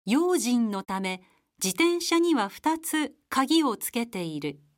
用心のため自転車には2つ鍵をつけている。